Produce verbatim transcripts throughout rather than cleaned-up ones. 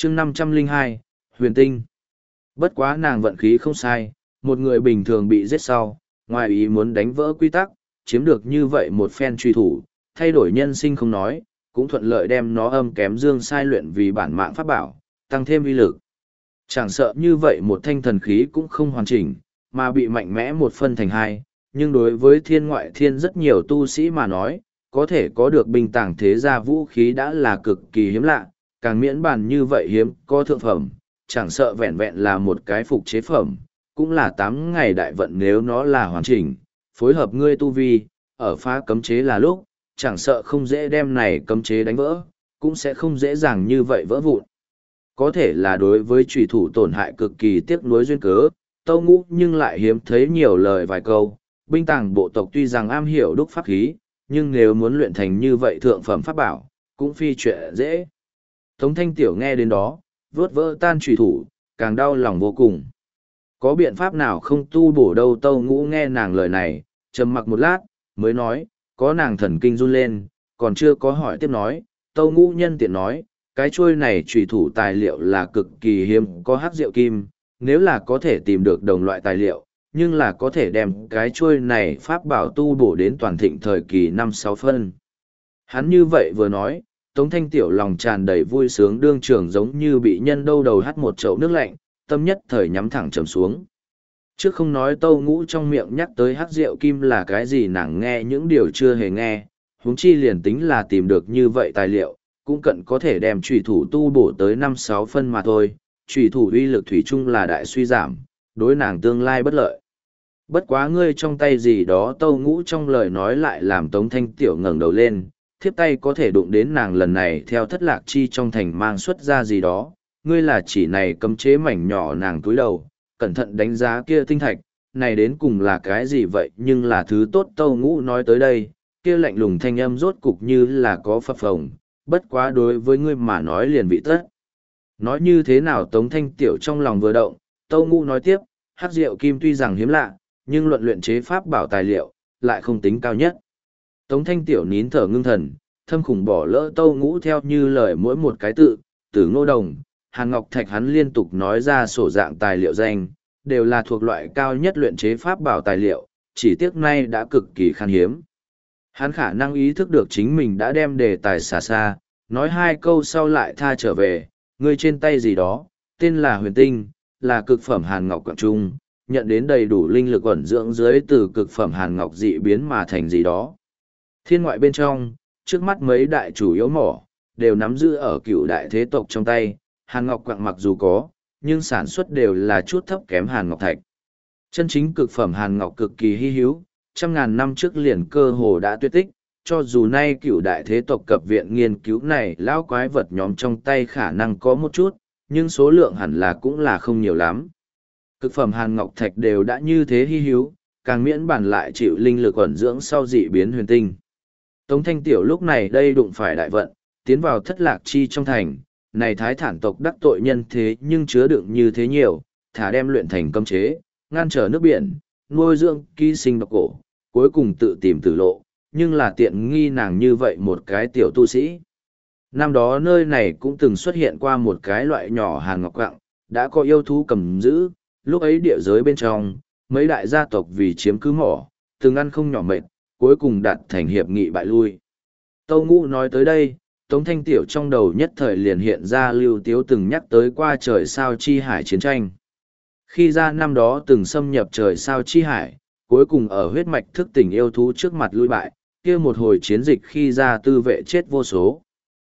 chương năm trăm lẻ hai, Huyền Tinh. Bất quá nàng vận khí không sai, một người bình thường bị giết sau, ngoài ý muốn đánh vỡ quy tắc, chiếm được như vậy một phen truy thủ, thay đổi nhân sinh không nói, cũng thuận lợi đem nó âm kém dương sai luyện vì bản mạng pháp bảo, tăng thêm uy lực. Chẳng sợ như vậy một thanh thần khí cũng không hoàn chỉnh, mà bị mạnh mẽ một phân thành hai, nhưng đối với thiên ngoại thiên rất nhiều tu sĩ mà nói, có thể có được bình tàng thế gia vũ khí đã là cực kỳ hiếm lạ, càng miễn bàn như vậy hiếm có thượng phẩm, chẳng sợ vẹn vẹn là một cái phục chế phẩm, cũng là tám ngày đại vận nếu nó là hoàn chỉnh, phối hợp ngươi tu vi, ở phá cấm chế là lúc, chẳng sợ không dễ đem này cấm chế đánh vỡ, cũng sẽ không dễ dàng như vậy vỡ vụn. Có thể là đối với trùy thủ tổn hại cực kỳ tiếc nuối duyên cớ, Tâu Ngũ nhưng lại hiếm thấy nhiều lời vài câu, binh tàng bộ tộc tuy rằng am hiểu đúc pháp khí, nhưng nếu muốn luyện thành như vậy thượng phẩm pháp bảo, cũng phi chuyện dễ. Tống Thanh Tiểu nghe đến đó, vớt vỡ tan trùy thủ, càng đau lòng vô cùng. Có biện pháp nào không tu bổ đâu? Tâu Ngũ nghe nàng lời này, trầm mặc một lát, mới nói, có. Nàng thần kinh run lên, còn chưa có hỏi tiếp nói, Tâu Ngũ nhân tiện nói, cái chuôi này trùy thủ tài liệu là cực kỳ hiếm có hắc diệu kim, nếu là có thể tìm được đồng loại tài liệu, nhưng là có thể đem cái chuôi này pháp bảo tu bổ đến toàn thịnh thời kỳ năm sáu phân. Hắn như vậy vừa nói, Tống Thanh Tiểu lòng tràn đầy vui sướng, đương trường giống như bị nhân đâu đầu hắt một chậu nước lạnh, tâm nhất thời nhắm thẳng trầm xuống. Trước không nói Tâu Ngũ trong miệng nhắc tới hắc diệu kim là cái gì, nàng nghe những điều chưa hề nghe, huống chi liền tính là tìm được như vậy tài liệu, cũng cận có thể đem trùy thủ tu bổ tới năm sáu phân mà thôi, trùy thủ uy lực thủy chung là đại suy giảm, đối nàng tương lai bất lợi. Bất quá ngươi trong tay gì đó? Tâu Ngũ trong lời nói lại làm Tống Thanh Tiểu ngẩng đầu lên, thiếp tay có thể đụng đến nàng lần này theo thất lạc chi trong thành mang xuất ra gì đó, ngươi là chỉ này cấm chế mảnh nhỏ. Nàng túi đầu, cẩn thận đánh giá kia tinh thạch, này đến cùng là cái gì vậy, nhưng là thứ tốt. Tâu Ngũ nói tới đây, kia lạnh lùng thanh âm rốt cục như là có phập phồng, bất quá đối với ngươi mà nói liền vị tất. Nói như thế nào? Tống Thanh Tiểu trong lòng vừa động, Tâu Ngũ nói tiếp, hắc diệu kim tuy rằng hiếm lạ, nhưng luận luyện chế pháp bảo tài liệu, lại không tính cao nhất. Tống Thanh Tiểu nín thở ngưng thần, thâm khủng bỏ lỡ Tâu Ngũ theo như lời mỗi một cái tự, Tử Ngô Đồng, Hàn Ngọc Thạch, hắn liên tục nói ra sổ dạng tài liệu danh, đều là thuộc loại cao nhất luyện chế pháp bảo tài liệu, chỉ tiếc nay đã cực kỳ khan hiếm. Hắn khả năng ý thức được chính mình đã đem đề tài xa xa, nói hai câu sau lại tha trở về, ngươi trên tay gì đó, tên là Huyền Tinh, là cực phẩm Hàn Ngọc Quảng Trung, nhận đến đầy đủ linh lực ẩn dưỡng dưới từ cực phẩm Hàn Ngọc dị biến mà thành gì đó. Thiên ngoại bên trong, trước mắt mấy đại chủ yếu mỏ, đều nắm giữ ở cựu đại thế tộc trong tay, Hàn Ngọc Quảng mặc dù có, nhưng sản xuất đều là chút thấp kém Hàn Ngọc Thạch. Chân chính cực phẩm Hàn Ngọc cực kỳ hy hữu, trăm ngàn năm trước liền cơ hồ đã tuyệt tích, cho dù nay cựu đại thế tộc cập viện nghiên cứu này lão quái vật nhóm trong tay khả năng có một chút, nhưng số lượng hẳn là cũng là không nhiều lắm. Cực phẩm Hàn Ngọc Thạch đều đã như thế hy hữu, càng miễn bản lại chịu linh lực ẩn dưỡng sau dị biến huyền tinh. Tống Thanh Tiểu lúc này đây đụng phải đại vận, tiến vào thất lạc chi trong thành, này thái thản tộc đắc tội nhân thế nhưng chứa đựng như thế nhiều, thả đem luyện thành cấm chế, ngăn trở nước biển, nuôi dưỡng ký sinh độc cổ, cuối cùng tự tìm tử lộ, nhưng là tiện nghi nàng như vậy một cái tiểu tu sĩ. Năm đó nơi này cũng từng xuất hiện qua một cái loại nhỏ Hàn Ngọc Quặng, đã có yêu thú cầm giữ, lúc ấy địa giới bên trong, mấy đại gia tộc vì chiếm cứ mỏ, từng ăn không nhỏ mệt, cuối cùng đạt thành hiệp nghị bại lui. Tâu Ngũ nói tới đây, Tống Thanh Tiểu trong đầu nhất thời liền hiện ra Lưu Tiếu từng nhắc tới qua trời sao chi hải chiến tranh. Khi ra năm đó từng xâm nhập trời sao chi hải, cuối cùng ở huyết mạch thức tỉnh yêu thú trước mặt lui bại, kia một hồi chiến dịch khi ra tư vệ chết vô số.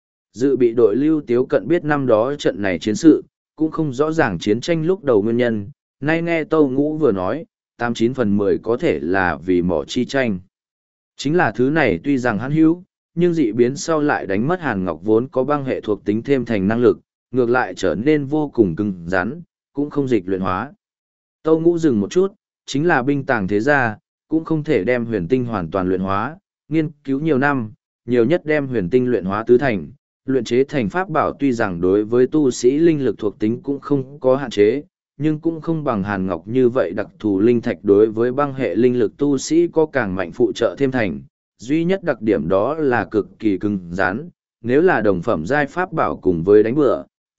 Dự bị đội Lưu Tiếu cận biết năm đó trận này chiến sự, cũng không rõ ràng chiến tranh lúc đầu nguyên nhân, nay nghe Tâu Ngũ vừa nói, tám chín phần mười có thể là vì mỏ chi tranh. Chính là thứ này tuy rằng hắn hữu, nhưng dị biến sau lại đánh mất Hàn Ngọc vốn có băng hệ thuộc tính thêm thành năng lực, ngược lại trở nên vô cùng cứng rắn, cũng không dịch luyện hóa. Tâu Ngũ dừng một chút, chính là binh tàng thế gia, cũng không thể đem huyền tinh hoàn toàn luyện hóa, nghiên cứu nhiều năm, nhiều nhất đem huyền tinh luyện hóa tứ thành, luyện chế thành pháp bảo tuy rằng đối với tu sĩ linh lực thuộc tính cũng không có hạn chế, nhưng cũng không bằng Hàn Ngọc như vậy đặc thù linh thạch đối với băng hệ linh lực tu sĩ có càng mạnh phụ trợ thêm thành, duy nhất đặc điểm đó là cực kỳ cứng rắn, nếu là đồng phẩm giai pháp bảo cùng với đánh bừa,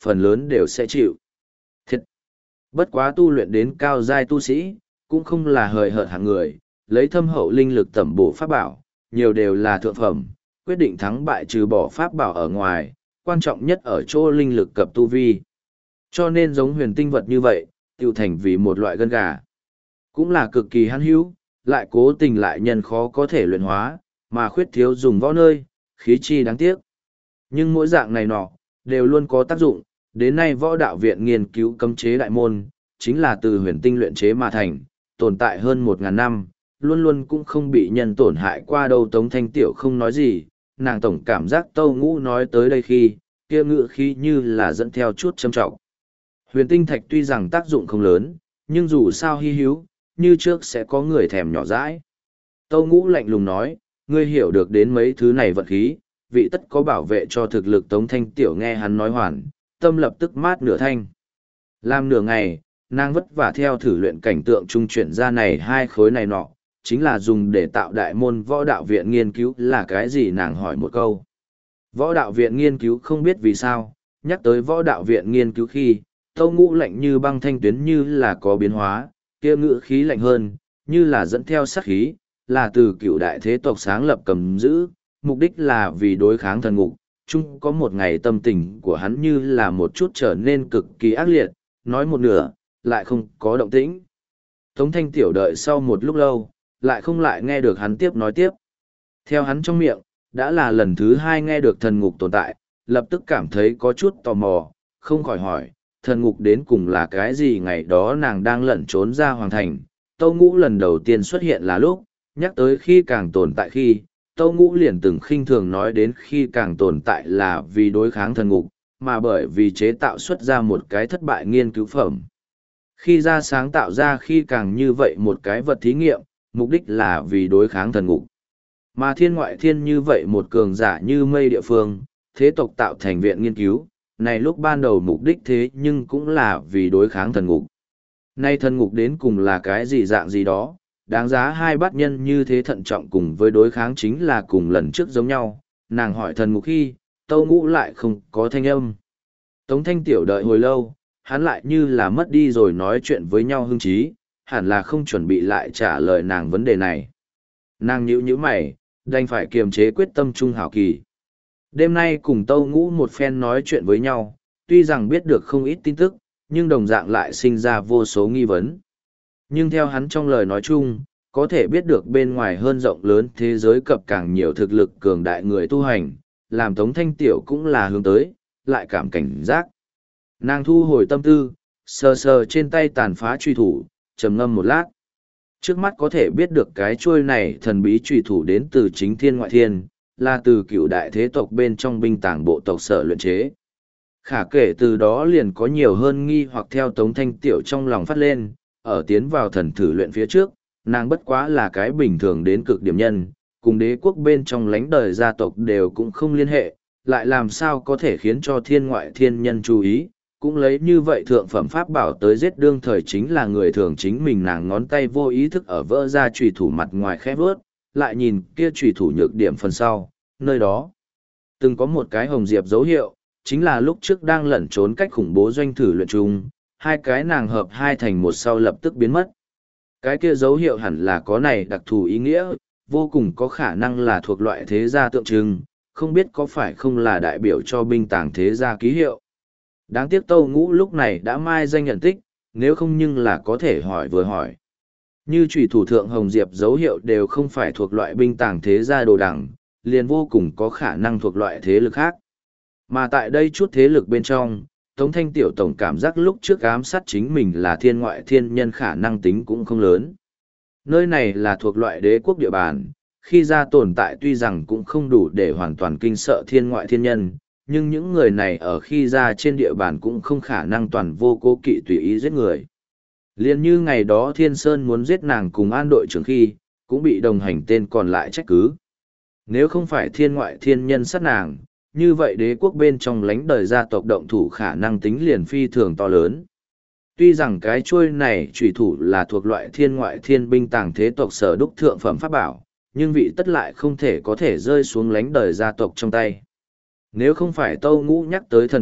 phần lớn đều sẽ chịu. Thiệt! Bất quá tu luyện đến cao giai tu sĩ, cũng không là hời hợt hạng người, lấy thâm hậu linh lực tẩm bổ pháp bảo, nhiều đều là thượng phẩm, quyết định thắng bại trừ bỏ pháp bảo ở ngoài, quan trọng nhất ở chỗ linh lực cập tu vi. Cho nên giống huyền tinh vật như vậy, tiêu thành vì một loại gân gà. Cũng là cực kỳ hắn hữu, lại cố tình lại nhân khó có thể luyện hóa, mà khuyết thiếu dùng võ nơi, khí chi đáng tiếc. Nhưng mỗi dạng này nọ, đều luôn có tác dụng, đến nay võ đạo viện nghiên cứu cấm chế đại môn, chính là từ huyền tinh luyện chế mà thành, tồn tại hơn một ngàn năm, luôn luôn cũng không bị nhân tổn hại qua đâu. Tống Thanh Tiểu không nói gì, nàng tổng cảm giác Tâu Ngũ nói tới đây khi, kia ngự khí như là dẫn theo chút châm trọng. Huyền tinh thạch tuy rằng tác dụng không lớn, nhưng dù sao hy hữu, như trước sẽ có người thèm nhỏ dãi. Tâu Ngũ lạnh lùng nói, ngươi hiểu được đến mấy thứ này vận khí, vị tất có bảo vệ cho thực lực. Tống Thanh Tiểu nghe hắn nói hoàn, tâm lập tức mát nửa thanh. Làm nửa ngày, nàng vất vả theo thử luyện cảnh tượng trung chuyển ra này hai khối này nọ, chính là dùng để tạo đại môn võ đạo viện nghiên cứu là cái gì, nàng hỏi một câu. Võ đạo viện nghiên cứu không biết vì sao, nhắc tới võ đạo viện nghiên cứu khi, Tâu Ngũ lạnh như băng thanh tuyến như là có biến hóa, kia ngữ khí lạnh hơn, như là dẫn theo sát khí, là từ cựu đại thế tộc sáng lập cầm giữ, mục đích là vì đối kháng thần ngục. Chung có một ngày tâm tình của hắn như là một chút trở nên cực kỳ ác liệt, nói một nửa, lại không có động tĩnh. Tống Thanh Tiểu đợi sau một lúc lâu, lại không lại nghe được hắn tiếp nói tiếp. Theo hắn trong miệng, đã là lần thứ hai nghe được thần ngục tồn tại, lập tức cảm thấy có chút tò mò, không khỏi hỏi, thần ngục đến cùng là cái gì. Ngày đó nàng đang lẩn trốn ra hoàng thành, Tâu Ngũ lần đầu tiên xuất hiện là lúc, nhắc tới khi càng tồn tại khi, Tâu Ngũ liền từng khinh thường nói đến khi càng tồn tại là vì đối kháng thần ngục, mà bởi vì chế tạo xuất ra một cái thất bại nghiên cứu phẩm. Khi ra sáng tạo ra khi càng như vậy một cái vật thí nghiệm, mục đích là vì đối kháng thần ngục. Mà thiên ngoại thiên như vậy một cường giả như mây địa phương, thế tộc tạo thành viện nghiên cứu, này lúc ban đầu mục đích thế nhưng cũng là vì đối kháng thần ngục. Nay thần ngục đến cùng là cái gì dạng gì đó, đáng giá hai bát nhân như thế thận trọng cùng với đối kháng chính là cùng lần trước giống nhau. Nàng hỏi thần ngục khi, Tâu Ngũ lại không có thanh âm. Tống Thanh Tiểu đợi hồi lâu, hắn lại như là mất đi rồi nói chuyện với nhau hưng trí, hẳn là không chuẩn bị lại trả lời nàng vấn đề này. Nàng nhíu nhíu mày, đành phải kiềm chế quyết tâm trung hảo kỳ. Đêm nay cùng Tâu Ngũ một phen nói chuyện với nhau, tuy rằng biết được không ít tin tức, nhưng đồng dạng lại sinh ra vô số nghi vấn. Nhưng theo hắn trong lời nói chung, có thể biết được bên ngoài hơn rộng lớn thế giới cập càng nhiều thực lực cường đại người tu hành, làm Tống Thanh Tiểu cũng là hướng tới, lại cảm cảnh giác. Nàng thu hồi tâm tư, sờ sờ trên tay tàn phá truy thủ, trầm ngâm một lát. Trước mắt có thể biết được cái chuôi này thần bí truy thủ đến từ chính thiên ngoại thiên, là từ cựu đại thế tộc bên trong binh tàng bộ tộc sở luyện chế. Khả kể từ đó liền có nhiều hơn nghi hoặc theo Tống Thanh Tiểu trong lòng phát lên, ở tiến vào thần thử luyện phía trước, nàng bất quá là cái bình thường đến cực điểm nhân, cùng đế quốc bên trong lãnh đời gia tộc đều cũng không liên hệ, lại làm sao có thể khiến cho thiên ngoại thiên nhân chú ý, cũng lấy như vậy thượng phẩm pháp bảo tới giết đương thời chính là người thường chính mình. Nàng ngón tay vô ý thức ở vỡ ra chùy thủ mặt ngoài khẽ vớt, lại nhìn kia chùy thủ nhược điểm phần sau, nơi đó từng có một cái hồng diệp dấu hiệu, chính là lúc trước đang lẩn trốn cách khủng bố doanh thử luyện chung, hai cái nàng hợp hai thành một sau lập tức biến mất. Cái kia dấu hiệu hẳn là có này đặc thù ý nghĩa, vô cùng có khả năng là thuộc loại thế gia tượng trưng, không biết có phải không là đại biểu cho binh tàng thế gia ký hiệu. Đáng tiếc Tâu Ngũ lúc này đã mai danh nhận tích, nếu không nhưng là có thể hỏi vừa hỏi. Như chủy thủ thượng hồng diệp dấu hiệu đều không phải thuộc loại binh tàng thế gia đồ đẳng, liền vô cùng có khả năng thuộc loại thế lực khác. Mà tại đây chút thế lực bên trong, Tống Thanh Tiểu tổng cảm giác lúc trước ám sát chính mình là thiên ngoại thiên nhân khả năng tính cũng không lớn. Nơi này là thuộc loại đế quốc địa bàn, khi ra tồn tại tuy rằng cũng không đủ để hoàn toàn kinh sợ thiên ngoại thiên nhân, nhưng những người này ở khi ra trên địa bàn cũng không khả năng toàn vô cố kỵ tùy ý giết người. Liên như ngày đó Thiên Sơn muốn giết nàng cùng an đội trưởng khi, cũng bị đồng hành tên còn lại trách cứ. Nếu không phải thiên ngoại thiên nhân sát nàng, như vậy đế quốc bên trong lãnh đời gia tộc động thủ khả năng tính liền phi thường to lớn. Tuy rằng cái chuôi này chủy thủ là thuộc loại thiên ngoại thiên binh tàng thế tộc sở đúc thượng phẩm pháp bảo, nhưng vị tất lại không thể có thể rơi xuống lãnh đời gia tộc trong tay. Nếu không phải Tâu Ngũ nhắc tới thần ngục,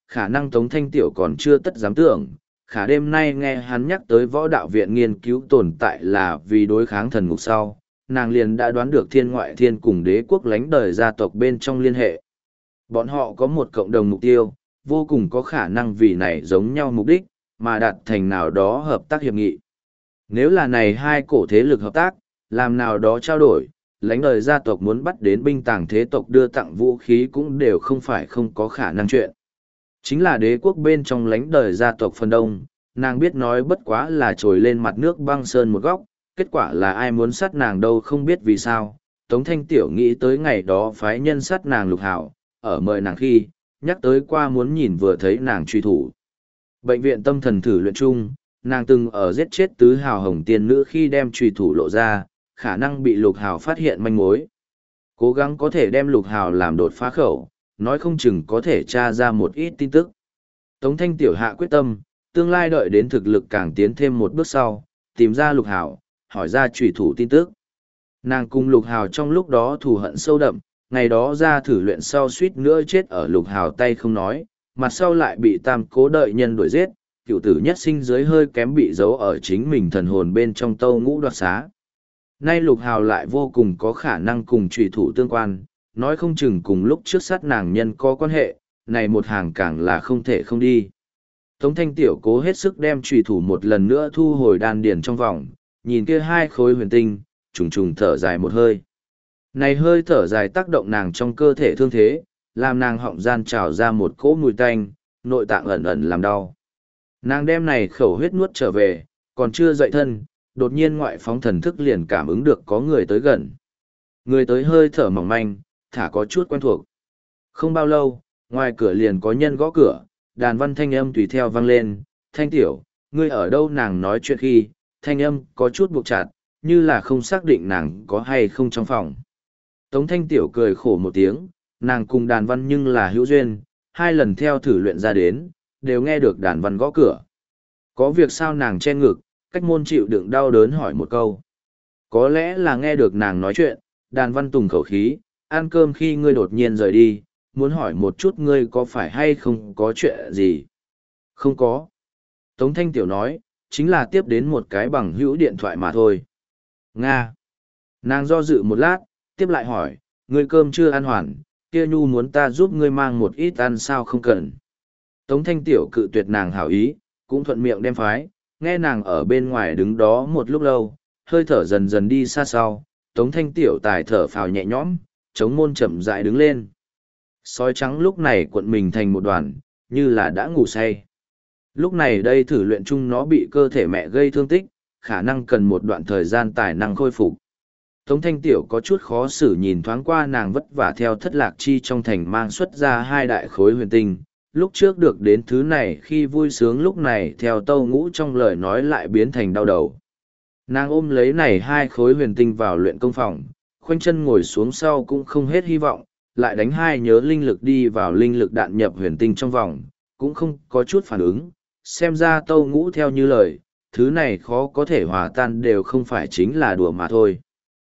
khả năng Tống Thanh Tiểu còn chưa tất dám tưởng, khả đêm nay nghe hắn nhắc tới võ đạo viện nghiên cứu tồn tại là vì đối kháng thần ngục sau, nàng liền đã đoán được thiên ngoại thiên cùng đế quốc lánh đời gia tộc bên trong liên hệ. Bọn họ có một cộng đồng mục tiêu, vô cùng có khả năng vì này giống nhau mục đích, mà đạt thành nào đó hợp tác hiệp nghị. Nếu là này hai cổ thế lực hợp tác, làm nào đó trao đổi, lãnh đời gia tộc muốn bắt đến binh tàng thế tộc đưa tặng vũ khí cũng đều không phải không có khả năng chuyện. Chính là đế quốc bên trong lãnh đời gia tộc phần đông, nàng biết nói bất quá là trồi lên mặt nước băng sơn một góc, kết quả là ai muốn sát nàng đâu không biết vì sao. Tống Thanh Tiểu nghĩ tới ngày đó phái nhân sát nàng Lục Hảo, ở mời nàng khi, nhắc tới qua muốn nhìn vừa thấy nàng truy thủ. Bệnh viện tâm thần thử luyện chung, nàng từng ở giết chết tứ hào hồng tiên nữ khi đem truy thủ lộ ra, khả năng bị Lục Hào phát hiện manh mối. Cố gắng có thể đem Lục Hào làm đột phá khẩu, nói không chừng có thể tra ra một ít tin tức. Tống Thanh Tiểu hạ quyết tâm, tương lai đợi đến thực lực càng tiến thêm một bước sau, tìm ra Lục Hào, hỏi ra truy thủ tin tức. Nàng cùng Lục Hào trong lúc đó thù hận sâu đậm, ngày đó ra thử luyện sau suýt nữa chết ở Lục Hào tay không nói, mặt sau lại bị tam cố đợi nhân đuổi giết, cựu tử nhất sinh dưới hơi kém bị giấu ở chính mình thần hồn bên trong tâu ngũ đoạt xá. Nay Lục Hào lại vô cùng có khả năng cùng trùy thủ tương quan, nói không chừng cùng lúc trước sát nàng nhân có quan hệ, này một hàng càng là không thể không đi. Tống Thanh Tiểu cố hết sức đem trùy thủ một lần nữa thu hồi đan điền trong vòng, nhìn kia hai khối huyền tinh, trùng trùng thở dài một hơi. Này hơi thở dài tác động nàng trong cơ thể thương thế, làm nàng họng gian trào ra một cỗ mùi tanh, nội tạng ẩn ẩn làm đau. Nàng đem này khẩu huyết nuốt trở về, còn chưa dậy thân, đột nhiên ngoại phóng thần thức liền cảm ứng được có người tới gần. Người tới hơi thở mỏng manh, thả có chút quen thuộc. Không bao lâu, ngoài cửa liền có nhân gõ cửa, đàn văn thanh âm tùy theo vang lên, Thanh Tiểu, ngươi ở đâu nàng nói chuyện khi, thanh âm có chút buộc chặt, như là không xác định nàng có hay không trong phòng. Tống Thanh Tiểu cười khổ một tiếng, nàng cùng đàn văn nhưng là hữu duyên, hai lần theo thử luyện ra đến, đều nghe được đàn văn gõ cửa. Có việc sao nàng che ngực, cách môn chịu đựng đau đớn hỏi một câu. Có lẽ là nghe được nàng nói chuyện, đàn văn tùng khẩu khí, ăn cơm khi ngươi đột nhiên rời đi, muốn hỏi một chút ngươi có phải hay không có chuyện gì. Không có. Tống Thanh Tiểu nói, chính là tiếp đến một cái bằng hữu điện thoại mà thôi. Nga. Nàng do dự một lát, tiếp lại hỏi, ngươi cơm chưa ăn hoàn, kia nhu muốn ta giúp ngươi mang một ít ăn sao không cần. Tống Thanh Tiểu cự tuyệt nàng hảo ý, cũng thuận miệng đem phái, nghe nàng ở bên ngoài đứng đó một lúc lâu, hơi thở dần dần đi xa sau, Tống Thanh Tiểu tài thở phào nhẹ nhõm, chống môn chậm rãi đứng lên. Sói trắng lúc này cuộn mình thành một đoàn, như là đã ngủ say. Lúc này đây thử luyện chung nó bị cơ thể mẹ gây thương tích, khả năng cần một đoạn thời gian tài năng khôi phục. Tống Thanh Tiểu có chút khó xử nhìn thoáng qua nàng vất vả theo thất lạc chi trong thành mang xuất ra hai đại khối huyền tinh. Lúc trước được đến thứ này khi vui sướng lúc này theo tâu ngũ trong lời nói lại biến thành đau đầu. Nàng ôm lấy này hai khối huyền tinh vào luyện công phòng, khoanh chân ngồi xuống sau cũng không hết hy vọng, lại đánh hai nhớ linh lực đi vào linh lực đạn nhập huyền tinh trong vòng, cũng không có chút phản ứng. Xem ra tâu ngũ theo như lời, thứ này khó có thể hòa tan đều không phải chính là đùa mà thôi.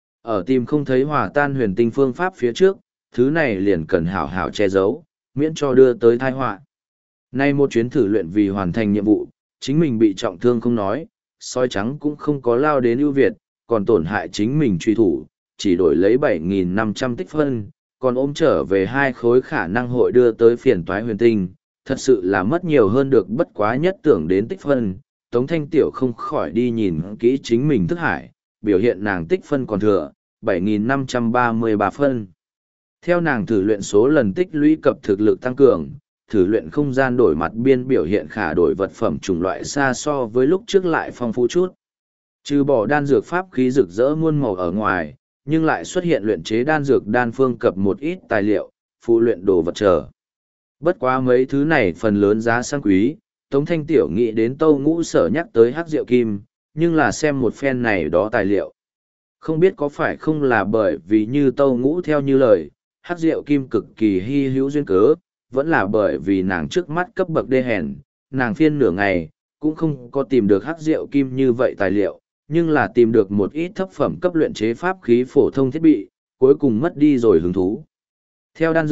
Ở tìm không thấy hòa tan huyền tinh phương pháp phía trước, thứ này liền cần hảo hảo che giấu, miễn cho đưa tới tai họa. Nay một chuyến thử luyện vì hoàn thành nhiệm vụ, chính mình bị trọng thương không nói, sói trắng cũng không có lao đến ưu việt, còn tổn hại chính mình truy thủ, chỉ đổi lấy bảy nghìn năm trăm tích phân, còn ôm trở về hai khối khả năng hội đưa tới phiền toái huyền tinh, thật sự là mất nhiều hơn được bất quá nhất tưởng đến tích phân. Tống Thanh Tiểu không khỏi đi nhìn kỹ chính mình thức hải, biểu hiện nàng tích phân còn thừa, bảy nghìn năm trăm ba mươi ba phân. Theo nàng thử luyện số lần tích lũy cập thực lực tăng cường, thử luyện không gian đổi mặt biên biểu hiện khả đổi vật phẩm chủng loại xa so với lúc trước lại phong phú chút. Trừ bỏ đan dược pháp khí rực rỡ muôn màu ở ngoài, nhưng lại xuất hiện luyện chế đan dược đan phương cập một ít tài liệu, phụ luyện đồ vật trở. Bất quá mấy thứ này phần lớn giá sang quý, Tống Thanh Tiểu nghĩ đến tâu ngũ sở nhắc tới hắc rượu kim, nhưng là xem một phen này đó tài liệu. Không biết có phải không là bởi vì như tâu ngũ theo như lời, hắc rượu kim cực kỳ hy hữu duyên cớ, vẫn là bởi vì nàng trước mắt cấp bậc đê hèn, nàng phiên nửa ngày, cũng không có tìm được hắc rượu kim như vậy tài liệu, nhưng là tìm được một ít thấp phẩm cấp luyện chế pháp khí phổ thông thiết bị, cuối cùng mất đi rồi hứng thú. Theo đan dược,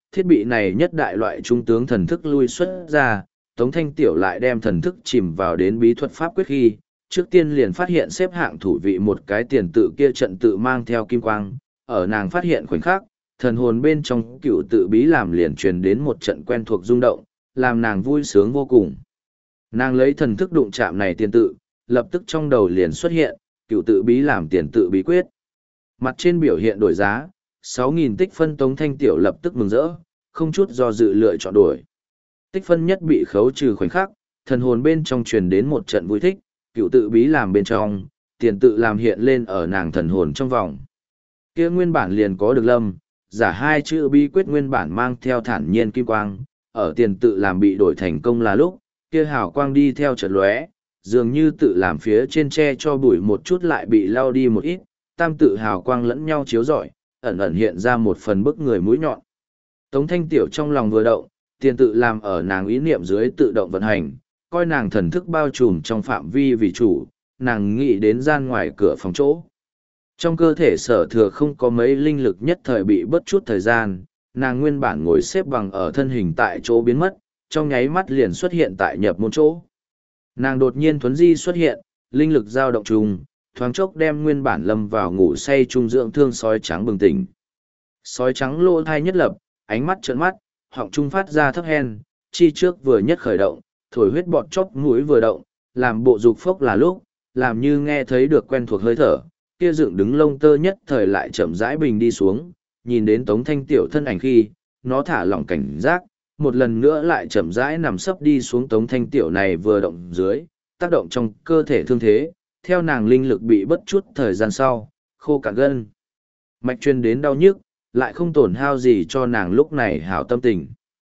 thiết bị này nhất đại loại trung tướng thần thức lui xuất ra, Tống Thanh Tiểu lại đem thần thức chìm vào đến bí thuật pháp quyết khi, trước tiên liền phát hiện xếp hạng thủ vị một cái tiền tự kia trận tự mang theo kim quang, ở nàng phát hiện khoảnh khắc, thần hồn bên trong cựu tự bí làm liền truyền đến một trận quen thuộc rung động, làm nàng vui sướng vô cùng. Nàng lấy thần thức đụng chạm này tiền tự, lập tức trong đầu liền xuất hiện, cựu tự bí làm tiền tự bí quyết. Mặt trên biểu hiện đổi giá, sáu nghìn tích phân Tống Thanh Tiểu lập tức mừng rỡ, không chút do dự lựa chọn đổi. Tích phân nhất bị khấu trừ khoảnh khắc, thần hồn bên trong truyền đến một trận vui thích, cựu tự bí làm bên trong, tiền tự làm hiện lên ở nàng thần hồn trong vòng. Kia nguyên bản liền có được lâm, giả hai chữ bí quyết nguyên bản mang theo thản nhiên kim quang, ở tiền tự làm bị đổi thành công là lúc, kia hào quang đi theo chợt lóe, dường như tự làm phía trên che cho bụi một chút lại bị lao đi một ít, tam tự hào quang lẫn nhau chiếu rọi, ẩn ẩn hiện ra một phần bức người mũi nhọn. Tống Thanh Tiểu trong lòng vừa động, tiền tự làm ở nàng ý niệm dưới tự động vận hành, coi nàng thần thức bao trùm trong phạm vi vì chủ, nàng nghĩ đến gian ngoài cửa phòng chỗ. Trong cơ thể sở thừa không có mấy linh lực nhất thời bị bớt chút thời gian, nàng nguyên bản ngồi xếp bằng ở thân hình tại chỗ biến mất, trong nháy mắt liền xuất hiện tại nhập môn chỗ. Nàng đột nhiên thuấn di xuất hiện, linh lực dao động trùng, thoáng chốc đem nguyên bản lâm vào ngủ say trung dưỡng thương sói trắng bừng tỉnh. Sói trắng lỗ thai nhất lập, ánh mắt trợn mắt, họng trung phát ra thấp hen, chi trước vừa nhất khởi động, thổi huyết bọt chốc mũi vừa động, làm bộ dục phốc là lúc, làm như nghe thấy được quen thuộc hơi thở, kia dựng đứng lông tơ nhất thời lại chậm rãi bình đi xuống, nhìn đến Tống Thanh Tiểu thân ảnh khi, nó thả lỏng cảnh giác, một lần nữa lại chậm rãi nằm sấp đi xuống Tống Thanh Tiểu này vừa động dưới, tác động trong cơ thể thương thế, theo nàng linh lực bị bất chút thời gian sau, khô cạn gân. Mạch truyền đến đau nhức, lại không tổn hao gì cho nàng lúc này hảo tâm tình.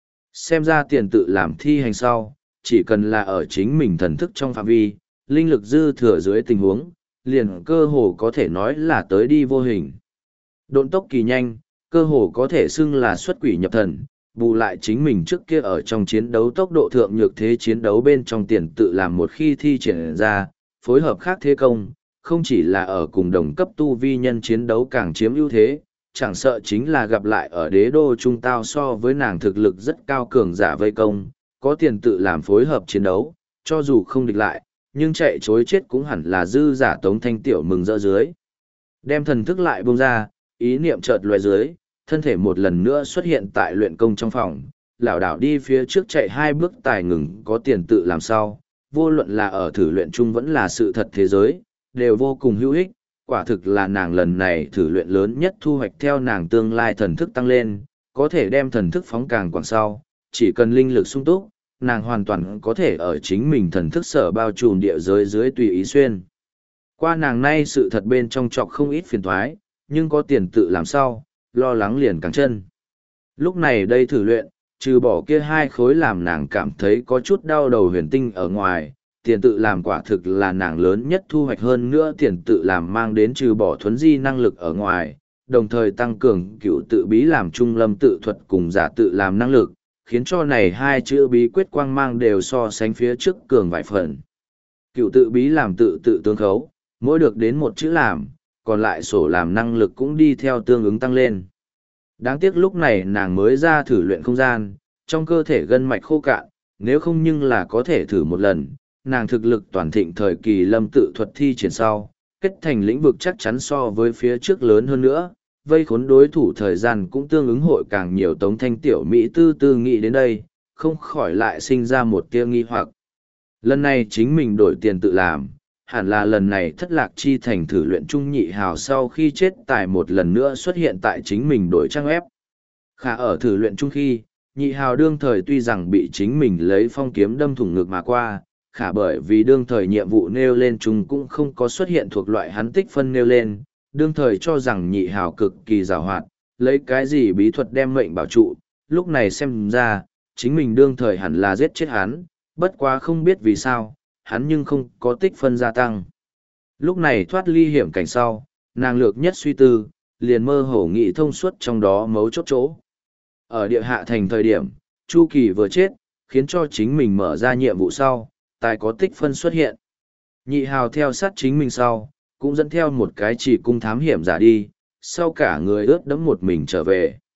Xem ra tiền tự làm thi hành sau, chỉ cần là ở chính mình thần thức trong phạm vi, linh lực dư thừa dưới tình huống, liền cơ hồ có thể nói là tới đi vô hình. Độn tốc kỳ nhanh, cơ hồ có thể xưng là xuất quỷ nhập thần, bù lại chính mình trước kia ở trong chiến đấu tốc độ thượng nhược thế chiến đấu bên trong tiền tự làm một khi thi triển ra, phối hợp khác thế công, không chỉ là ở cùng đồng cấp tu vi nhân chiến đấu càng chiếm ưu thế, chẳng sợ chính là gặp lại ở đế đô trung tao so với nàng thực lực rất cao cường giả vây công, có tiền tự làm phối hợp chiến đấu, cho dù không địch lại, nhưng chạy chối chết cũng hẳn là dư giả Tống Thanh Tiểu mừng rỡ dưới. Đem thần thức lại buông ra, ý niệm chợt lóe dưới, thân thể một lần nữa xuất hiện tại luyện công trong phòng, lảo đảo đi phía trước chạy hai bước tài ngừng có tiền tự làm sao, vô luận là ở thử luyện chung vẫn là sự thật thế giới, đều vô cùng hữu ích, quả thực là nàng lần này thử luyện lớn nhất thu hoạch theo nàng tương lai thần thức tăng lên, có thể đem thần thức phóng càng quảng sau, chỉ cần linh lực sung túc, nàng hoàn toàn có thể ở chính mình thần thức sở bao trùm địa giới dưới tùy ý xuyên. Qua nàng nay sự thật bên trong trọc không ít phiền thoái, nhưng có tiền tự làm sao, lo lắng liền càng chân. Lúc này đây thử luyện, trừ bỏ kia hai khối làm nàng cảm thấy có chút đau đầu huyền tinh ở ngoài, tiền tự làm quả thực là nàng lớn nhất thu hoạch hơn nữa tiền tự làm mang đến trừ bỏ thuấn di năng lực ở ngoài, đồng thời tăng cường cựu tự bí làm trung lâm tự thuật cùng giả tự làm năng lực, khiến cho này hai chữ bí quyết quang mang đều so sánh phía trước cường vài phần. Cựu tự bí làm tự tự tương khấu, mỗi được đến một chữ làm, còn lại sổ làm năng lực cũng đi theo tương ứng tăng lên. Đáng tiếc lúc này nàng mới ra thử luyện không gian, trong cơ thể gân mạch khô cạn, nếu không nhưng là có thể thử một lần, nàng thực lực toàn thịnh thời kỳ lâm tự thuật thi triển sau, kết thành lĩnh vực chắc chắn so với phía trước lớn hơn nữa, vây khốn đối thủ thời gian cũng tương ứng hội càng nhiều. Tống Thanh Tiểu Mỹ tư tư nghĩ đến đây, không khỏi lại sinh ra một tia nghi hoặc. Lần này chính mình đổi tiền tự làm, hẳn là lần này thất lạc chi thành thử luyện trung nhị hào sau khi chết tài một lần nữa xuất hiện tại chính mình đổi trang web. Khả ở thử luyện trung khi, nhị hào đương thời tuy rằng bị chính mình lấy phong kiếm đâm thủng ngực mà qua, khả bởi vì đương thời nhiệm vụ nêu lên chúng cũng không có xuất hiện thuộc loại hắn tích phân nêu lên, đương thời cho rằng nhị hào cực kỳ giàu hoạt, lấy cái gì bí thuật đem mệnh bảo trụ, lúc này xem ra, chính mình đương thời hẳn là giết chết hắn, bất quá không biết vì sao, hắn nhưng không có tích phân gia tăng. Lúc này thoát ly hiểm cảnh sau, nàng lược nhất suy tư, liền mơ hồ nghĩ thông suốt trong đó mấu chốt chỗ. Ở địa hạ thành thời điểm, Chu Kỳ vừa chết, khiến cho chính mình mở ra nhiệm vụ sau, tài có tích phân xuất hiện. Nhị hào theo sát chính mình sau, cũng dẫn theo một cái chỉ cung thám hiểm giả đi, sau cả người ướt đẫm một mình trở về.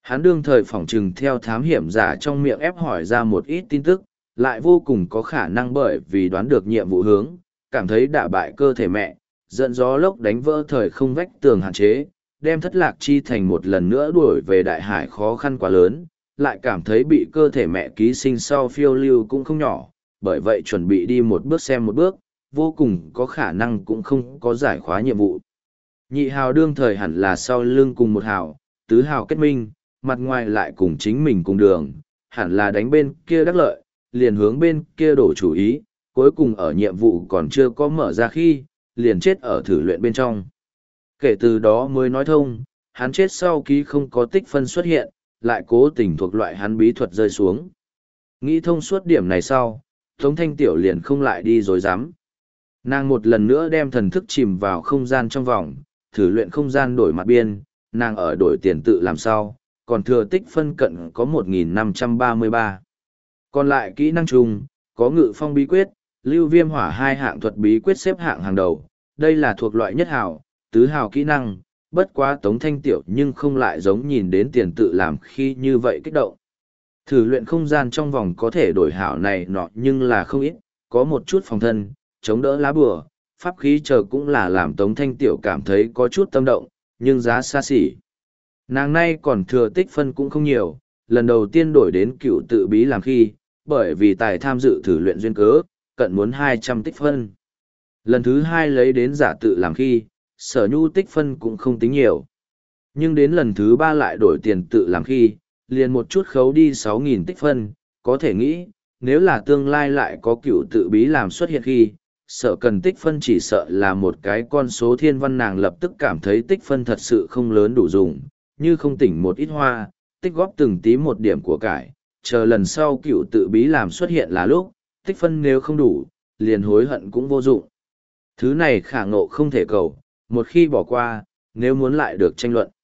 Hắn đương thời phỏng trừng theo thám hiểm giả trong miệng ép hỏi ra một ít tin tức, lại vô cùng có khả năng bởi vì đoán được nhiệm vụ hướng, cảm thấy đả bại cơ thể mẹ, dẫn gió lốc đánh vỡ thời không vách tường hạn chế, đem thất lạc chi thành một lần nữa đuổi về đại hải khó khăn quá lớn, lại cảm thấy bị cơ thể mẹ ký sinh sau phiêu lưu cũng không nhỏ, bởi vậy chuẩn bị đi một bước xem một bước, vô cùng có khả năng cũng không có giải khóa nhiệm vụ. Nhị hào đương thời hẳn là sau lưng cùng một hào, tứ hào kết minh, mặt ngoài lại cùng chính mình cùng đường, hẳn là đánh bên kia đắc lợi, liền hướng bên kia đổ chủ ý, cuối cùng ở nhiệm vụ còn chưa có mở ra khi, liền chết ở thử luyện bên trong. Kể từ đó mới nói thông, hắn chết sau ký không có tích phân xuất hiện, lại cố tình thuộc loại hắn bí thuật rơi xuống. Nghĩ thông suốt điểm này sau, Tống Thanh Tiểu liền không lại đi rồi dám. Nàng một lần nữa đem thần thức chìm vào không gian trong vòng, thử luyện không gian đổi mặt biên, nàng ở đổi tiền tự làm sao, còn thừa tích phân cận có một nghìn năm trăm ba mươi ba. Còn lại kỹ năng chung, có ngự phong bí quyết, lưu viêm hỏa hai hạng thuật bí quyết xếp hạng hàng đầu, đây là thuộc loại nhất hào, tứ hào kỹ năng, bất quá Tống Thanh Tiểu nhưng không lại giống nhìn đến tiền tự làm khi như vậy kích động. Thử luyện không gian trong vòng có thể đổi hảo này nọ nhưng là không ít, có một chút phòng thân, chống đỡ lá bùa, pháp khí chờ cũng là làm Tống Thanh Tiểu cảm thấy có chút tâm động, nhưng giá xa xỉ. Nàng nay còn thừa tích phân cũng không nhiều, lần đầu tiên đổi đến cựu tự bí làm khi, bởi vì tài tham dự thử luyện duyên cớ, cận muốn hai trăm tích phân. Lần thứ hai lấy đến giả tự làm khi, sở nhu tích phân cũng không tính nhiều. Nhưng đến lần thứ ba lại đổi tiền tự làm khi, liền một chút khấu đi sáu nghìn tích phân, có thể nghĩ, nếu là tương lai lại có cựu tự bí làm xuất hiện khi, sợ cần tích phân chỉ sợ là một cái con số thiên văn, nàng lập tức cảm thấy tích phân thật sự không lớn đủ dùng, như không tỉnh một ít hoa, tích góp từng tí một điểm của cải, chờ lần sau cựu tự bí làm xuất hiện là lúc, tích phân nếu không đủ, liền hối hận cũng vô dụng. Thứ này khả ngộ không thể cầu, một khi bỏ qua, nếu muốn lại được tranh luận.